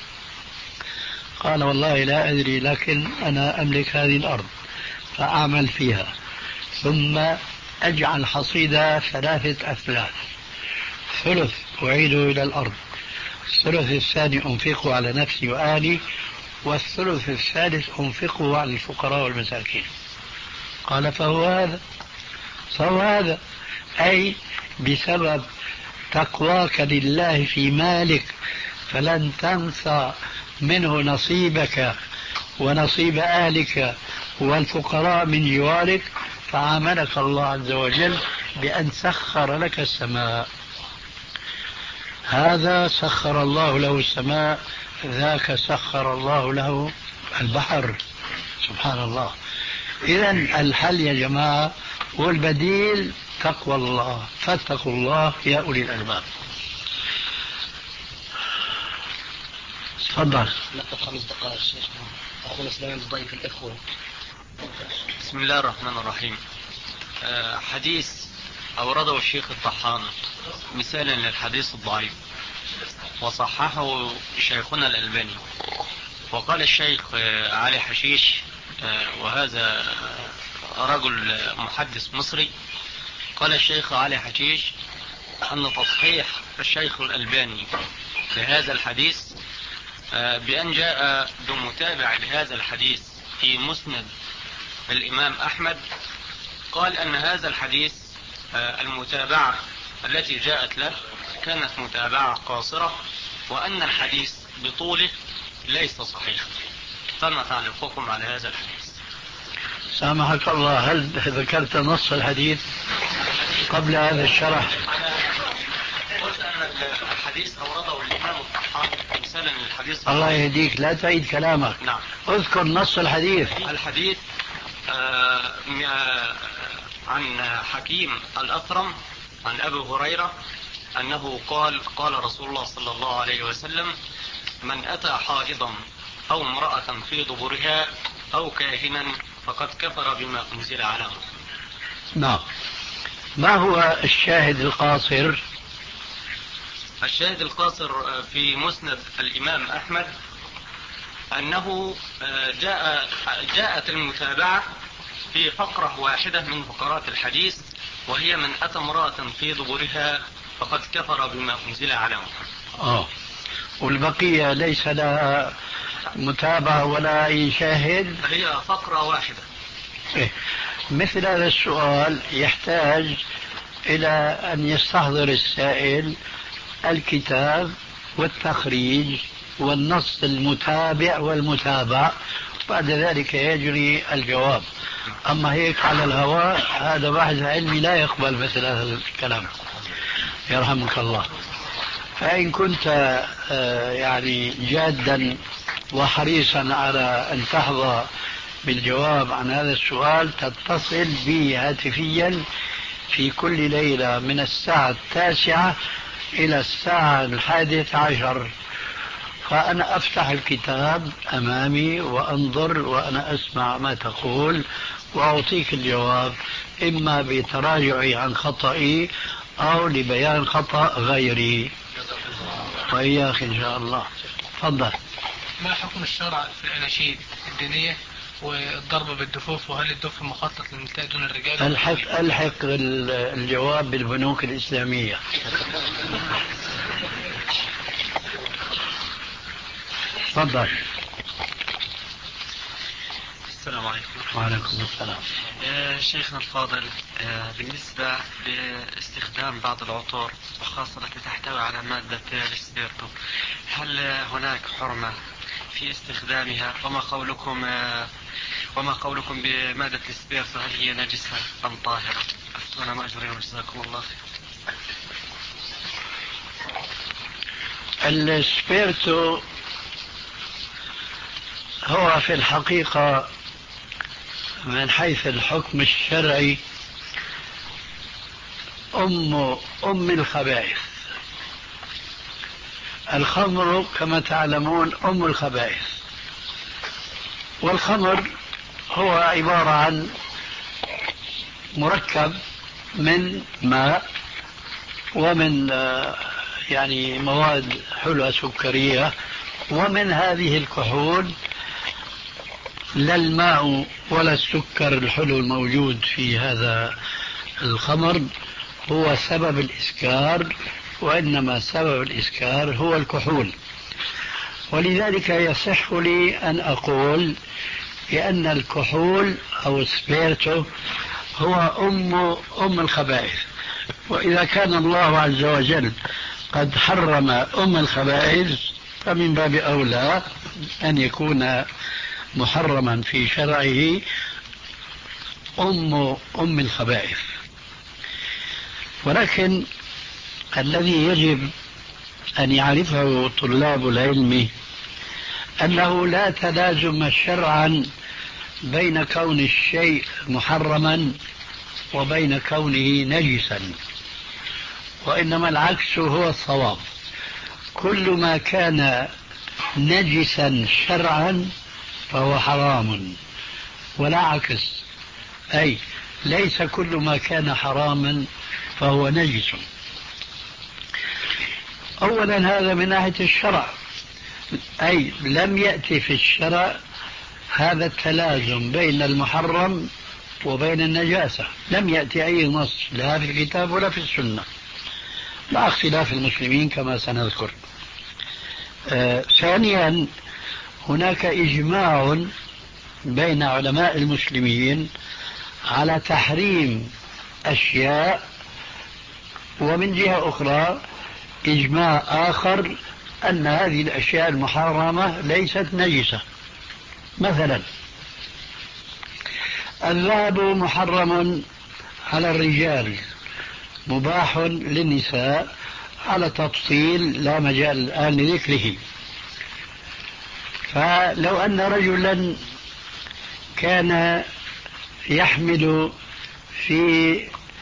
B: قال والله لا أدري لكن أنا أملك هذه الأرض فأعمل فيها ثم أجعل حصيدة ثلاثة أثلاث، ثلث أعيده إلى الأرض، الثلث الثاني أنفقه على نفسي وأهلي، والثلث الثالث أنفقه على الفقراء والمساكين. قال فهو هذا فهو هذا أي بسبب تقواك لله في مالك فلن تنسى منه نصيبك ونصيب أهلك والفقراء من جوارك، فعاملك الله عز وجل بأن سخر لك السماء. هذا سخر الله له السماء، ذاك سخر الله له البحر. سبحان الله. إذن الحل يا جماعة والبديل تقوى الله، فاتقوا الله يا أولي الألباب. تفضل.
A: نقطة خمس دقائق شيخنا. أخونا سليمان ضيف الإخوة.
D: بسم الله الرحمن الرحيم. أه حديث أورده الشيخ الطحان مثالا للحديث الضعيف وصححه شيخنا الألباني. وقال الشيخ علي حشيش أه وهذا رجل محدث مصري، قال الشيخ علي حشيش أن تصحيح الشيخ الألباني لهذا الحديث أه بأن جاء بمتابع لهذا الحديث في مسند الإمام أحمد، قال أن هذا الحديث المتابعة التي جاءت له كانت متابعة قاصرة وأن الحديث بطوله ليس صحيحا. فما تعليقكم على هذا الحديث؟
B: سامحك الله، هل ذكرت نص الحديث قبل هذا الشرح؟
D: قلت أن الحديث أورده الإمام الطحان مثالا للحديث.
B: الله يهديك لا تعيد كلامك.
D: نعم.
B: اذكر نص الحديث.
D: الحديث آه عن حكيم الأثرم عن أبي هريرة أنه قال قال رسول الله صلى الله عليه وسلم من أتى حائضا أو امرأة في دبرها أو كاهنا فقد كفر بما أنزل على محمد.
B: نعم. ما هو الشاهد القاصر؟
D: الشاهد القاصر في مسند الإمام أحمد أنه جاء جاءت المتابعة في فقرة واحدة من فقرات الحديث، وهي من أتى امرأة في دبرها فقد كفر بما أنزل على محمد.
B: آه. والبقية ليس لها متابعة ولا أي شاهد؟
D: هي فقرة واحدة.
B: إيه. مثل هذا السؤال يحتاج إلى أن يستحضر السائل الكتاب والتخريج والنص المتابع والمتابع، بعد ذلك يجري الجواب. أما هيك على الهواء هذا بحث علمي لا يقبل مثل هذا الكلام، يرحمك الله. فإن كنت يعني جادا وحريصا على أن تحظى بالجواب عن هذا السؤال، تتصل بي هاتفيا في كل ليلة من الساعة التاسعة إلى الساعة الحادية عشر، فأنا أفتح الكتاب أمامي وأنظر وأنا أسمع ما تقول وأعطيك الجواب، إما بتراجعي عن خطئي أو لبيان خطأ غيري. وإياك إن شاء الله. تفضل.
E: ما حكم الشرع في الأناشيد الدينية والضرب بالدفوف، وهل الدف مخطط للنساء دون الرجال؟
B: الحق الحق الجواب بالبنوك الإسلامية. تفضل.
F: السلام عليكم.
B: وعليكم السلام.
F: آه شيخنا الفاضل، آه بالنسبة لاستخدام بعض العطور وخاصة التي تحتوي على مادة السبيرتو، هل هناك حرمة في استخدامها؟ وما قولكم آه وما قولكم بمادة السبيرتو، هل هي نجسة أم طاهرة؟ أفتونا مأجورين وجزاكم الله خير.
B: السبيرتو هو في الحقيقة من حيث الحكم الشرعي أم أم الخبائث. الخمر كما تعلمون أم الخبائث، والخمر هو عبارة عن مركب من ماء ومن يعني مواد حلوة سكرية، ومن هذه الكحول لا الماء ولا السكر الحلو الموجود في هذا الخمر هو سبب الإسكار، وإنما سبب الإسكار هو الكحول. ولذلك يصح لي أن أقول بأن الكحول أو السبيرتو هو أم أم الخبائث. وإذا كان الله عز وجل قد حرم أم الخبائث فمن باب أولى أن يكون محرما في شرعه أم أم الخبائث. ولكن الذي يجب أن يعرفه طلاب العلم أنه لا تلازم شرعا بين كون الشيء محرما وبين كونه نجسا، وإنما العكس هو الصواب. كل ما كان نجسا شرعا فهو حرام، ولا عكس، أي ليس كل ما كان حراما فهو نجس. أولا هذا من ناحية الشرع، أي لم يأتي في الشرع هذا التلازم بين المحرم وبين النجاسة، لم يأتي أي نص لا في الكتاب ولا في السنة، مع اختلاف المسلمين كما سنذكر. آه ثانيا هناك إجماع بين علماء المسلمين على تحريم أشياء، ومن جهة أخرى إجماع آخر أن هذه الأشياء المحرمة ليست نجسة. مثلا الذهب محرم على الرجال، مباح للنساء على تفصيل لا مجال الآن لذكره. فلو أن رجلا كان يحمل في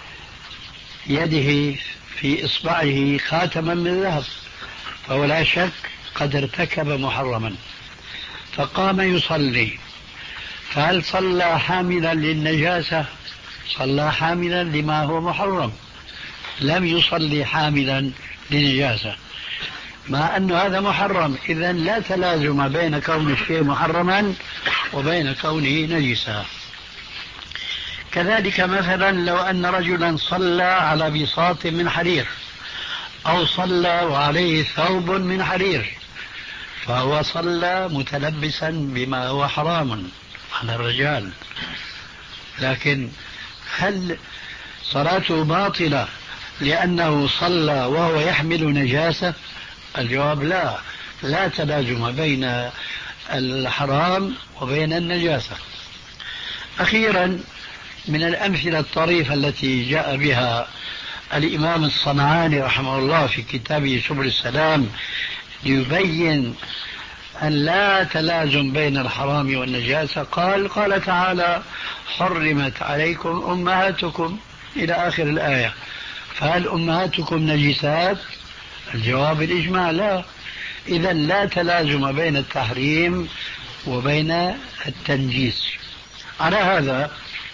B: يده في إصبعه خاتما من ذهب فهو لا شك قد ارتكب محرما، فقام يصلي، فهل صلى حاملا للنجاسة؟ صلى حاملا لما هو محرم، لم يصلي حاملا لنجاسة، مع أن هذا محرم. إذن لا تلازم بين كون الشيء محرما وبين كونه نجسا. كذلك مثلا لو أن رجلا صلى على بساط من حرير أو صلى وعليه ثوب من حرير فهو صلى متلبسا بما هو حرام على الرجال، لكن هل صلاته باطلة لأنه صلى وهو يحمل نجاسة؟ الجواب لا، لا تلازم بين الحرام وبين النجاسة. أخيرا من الأمثلة الطريفة التي جاء بها الإمام الصنعاني رحمه الله في كتابه سبل السلام ليبين أن لا تلازم بين الحرام والنجاسة، قال قال تعالى حرمت عليكم أمهاتكم إلى آخر الآية، فهل أمهاتكم نجسات؟ الجواب الإجماع لا. إذا لا تلازم بين التحريم وبين التنجيس. على هذا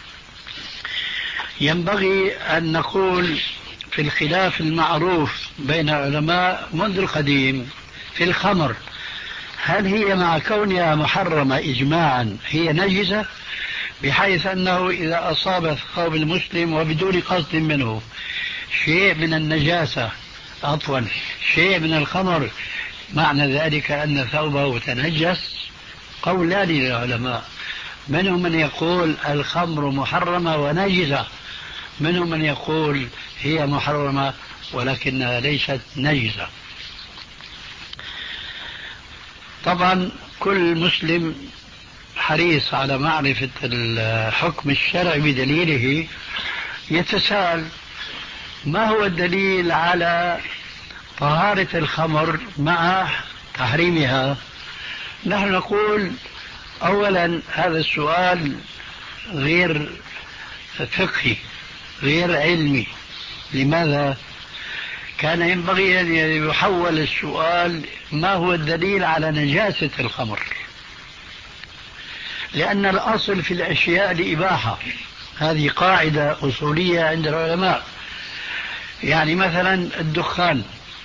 B: ينبغي أن نقول في الخلاف المعروف بين العلماء منذ القديم في الخمر، هل هي مع كونها محرمة إجماعا هي نجسة، بحيث أنه إذا أصاب ثوب المسلم وبدون قصد منه شيء من النجاسة عفوا شيء من الخمر، معنى ذلك أن ثوبه تنجس؟ قولان للعلماء، منهم من يقول الخمر محرمة ونجسة، منهم من يقول هي محرمة ولكنها ليست نجسة. طبعا كل مسلم حريص على معرفة الحكم الشرعي بدليله، يتساءل ما هو الدليل على طهارة الخمر مع تحريمها؟ نحن نقول أولا هذا السؤال غير فقهي غير علمي. لماذا؟ كان ينبغي أن يحول السؤال ما هو الدليل على نجاسة الخمر، لأن الأصل في الأشياء الإباحة، هذه قاعدة أصولية عند العلماء. يعني مثلا الدخان،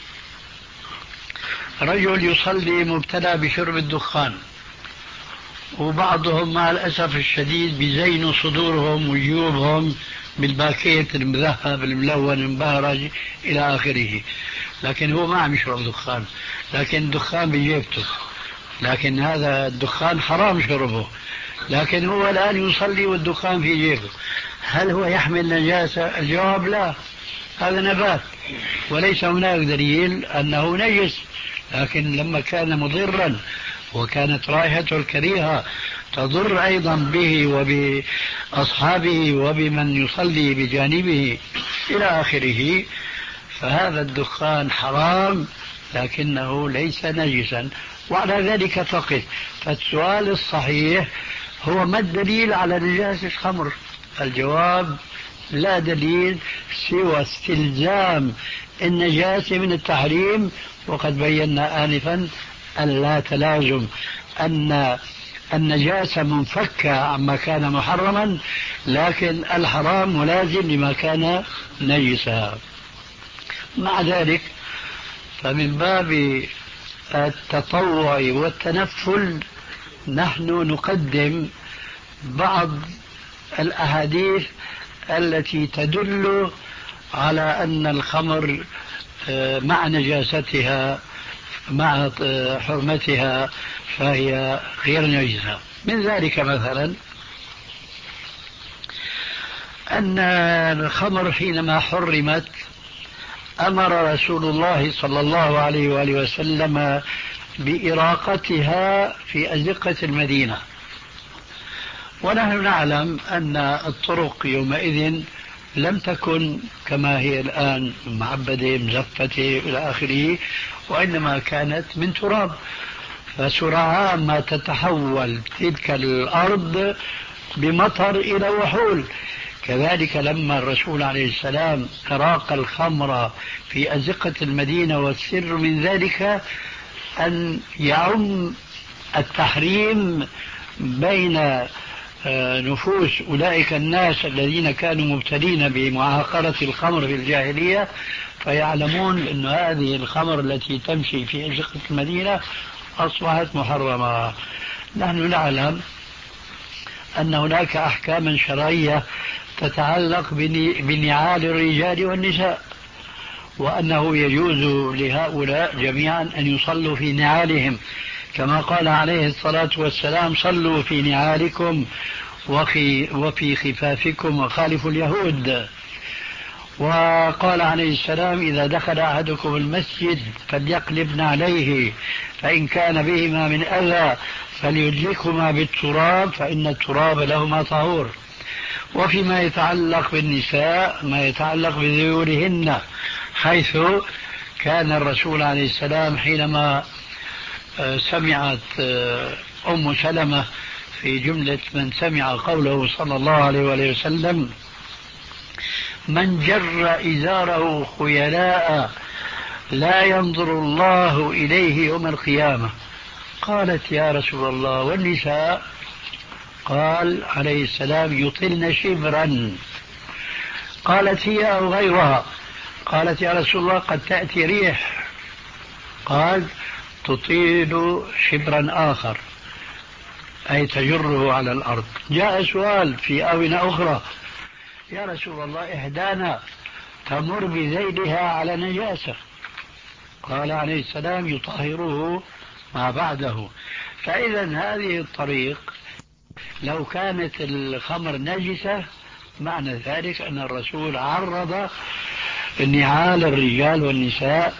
B: رجل يصلي مبتلى بشرب الدخان، وبعضهم مع الأسف الشديد بزينوا صدورهم وجيوبهم بالباكيت المذهب الملون المبهرج إلى آخره، لكن هو ما عم يشرب دخان، لكن الدخان بجيبته، لكن هذا الدخان حرام شربه، لكن هو الآن يصلي والدخان في جيبه، هل هو يحمل نجاسة؟ الجواب لا، هذا نبات وليس هناك دليل أنه نجس، لكن لما كان مضرا وكانت رائحته الكريهة تضر أيضا به وبأصحابه وبمن يصلي بجانبه إلى آخره، فهذا الدخان حرام لكنه ليس نجسا، وعلى ذلك فقط. فالسؤال الصحيح هو ما الدليل على نجاسة الخمر؟ الجواب لا دليل سوى استلزام النجاسة من التحريم، وقد بينا آنفا أن لا تلازم، أن النجاسة منفكة عما كان محرما، لكن الحرام ملازم لما كان نجسا. مع ذلك فمن باب التطوع والتنفل نحن نقدم بعض الأحاديث التي تدل على أن الخمر مع نجاستها مع حرمتها فهي غير نجسة. من ذلك مثلا أن الخمر حينما حرمت أمر رسول الله صلى الله عليه وآله وسلم بإراقتها في أزقة المدينة، ونحن نعلم أن الطرق يومئذ لم تكن كما هي الآن معبدة مزفتة إلى آخره، وإنما كانت من تراب، فسرعان ما تتحول تلك الأرض بمطر إلى وحول. كذلك لما الرسول عليه السلام أراق الخمر في أزقة المدينة، والسر من ذلك أن يعم التحريم بين نفوس أولئك الناس الذين كانوا مبتلين بمعاقرة الخمر في الجاهلية، فيعلمون أن هذه الخمر التي تمشي في أزقة المدينة أصبحت محرمة. نحن نعلم أن هناك أحكاما شرعية تتعلق بنعال الرجال والنساء، وأنه يجوز لهؤلاء جميعا أن يصلوا في نعالهم، كما قال عليه الصلاة والسلام: صلوا في نعالكم وفي خفافكم وخالفوا اليهود. وقال عليه السلام: إذا دخل أحدكم المسجد فليقلبن عليه، فإن كان بهما من أذى فليدلكهما بالتراب، فإن التراب لهما طهور. وفيما يتعلق بالنساء ما يتعلق بذيولهن، حيث كان الرسول عليه السلام حينما سمعت أم سلمة في جملة من سمع قوله صلى الله عليه وآله وسلم: من جر إزاره خيلاء لا ينظر الله إليه يوم القيامة. قالت: يا رسول الله والنساء؟ قال عليه السلام: يطلن شبرا. قالت: هي أو غيرها؟ قالت: يا رسول الله قد تأتي ريح. قال: تطيل شبرا آخر، أي تجره على الأرض. جاء سؤال في آونة أخرى: يا رسول الله إحدانا تمر بذيلها على نجاسة. قال عليه السلام: يطهره ما بعده. فإذا هذه الطريق لو كانت الخمر نجسة معنى ذلك أن الرسول عرض نعال الرجال والنساء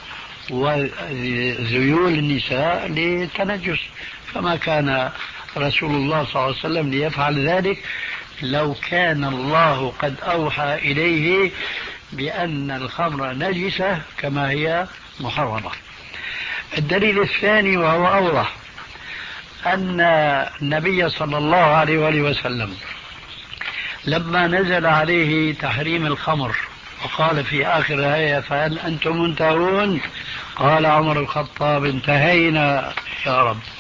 B: وذيول النساء للتنجس، فما كان رسول الله صلى الله عليه وسلم ليفعل ذلك لو كان الله قد أوحى إليه بأن الخمر نجسة كما هي محرمة. الدليل الثاني وهو أوضح أن النبي صلى الله عليه وآله وسلم لما نزل عليه تحريم الخمر وقال في آخر الآية: فهل أنتم منتهون؟ قال عمر الخطاب: انتهينا يا رب.